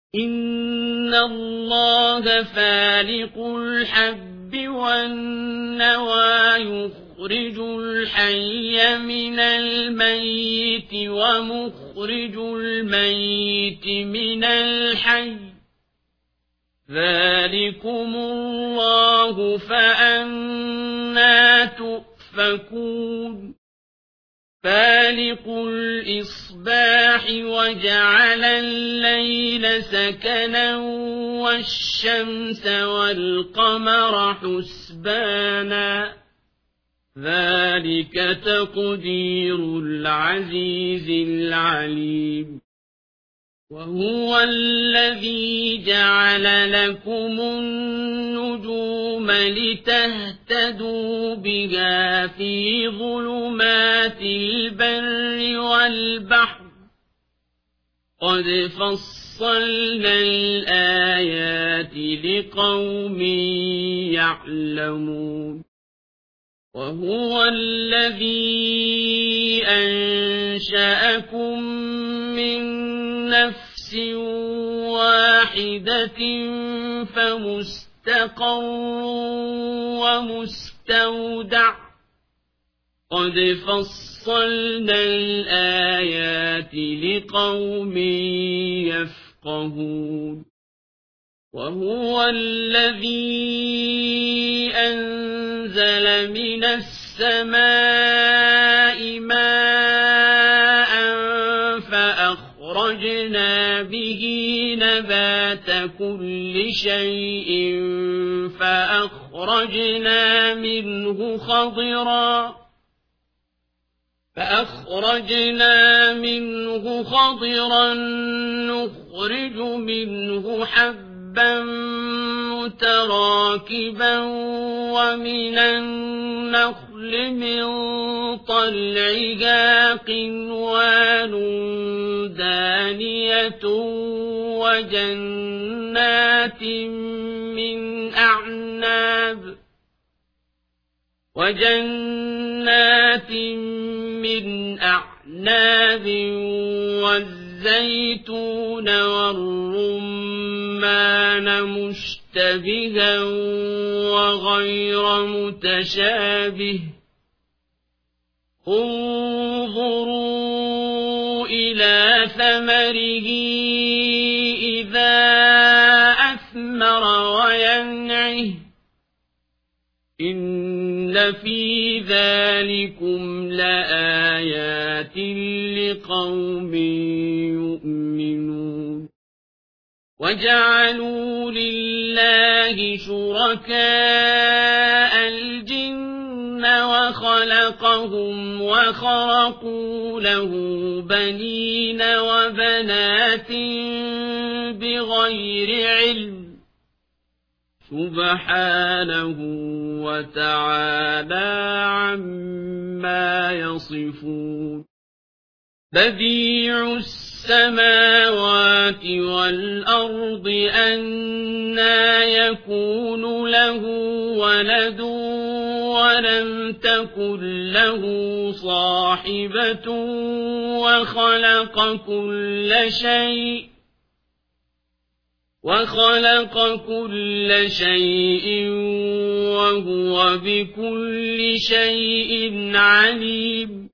إن الله فالق الحب والنوى يخرج الحي من الميت ومخرج الميت من الحي ذلكم الله فأنى تؤفكون فالق الإصباح وجعل الليل سكنا والشمس والقمر حسبانا ذلك تقدير العزيز العليم وهو الذي جعل لكم النجوم لتهتدوا بها في ظلمات البر والبحر قد فصلنا الآيات لقوم يعلمون وهو الذي أنشأكم من نفس واحدة فمستقر ومستودع قد فصلنا الآيات لقوم يفقهون وهو الذي أنزل من السماء ماء فأخرجنا به نبات كل شيء فأخرجنا منه خضرا نخرج منه حبا متراكبا ومن النخل من طلعها قنوان دانية وجنات من أعناب والزيتون والرمان مشتبها وغير متشابه انظروا إلى ثمره إذا أثمر وينعه إن في ذلكم لآيات لقوم يؤمنون وجعلوا لله شركاء الجن وخلقهم وخرقوا له بنين وبنات بغير علم سبحانه وتعالى عما يصفون بديع السماوات والأرض أنى يكون له ولد ولم تكن له صاحبة وخلق كل شيء وهو بكل شيء عليم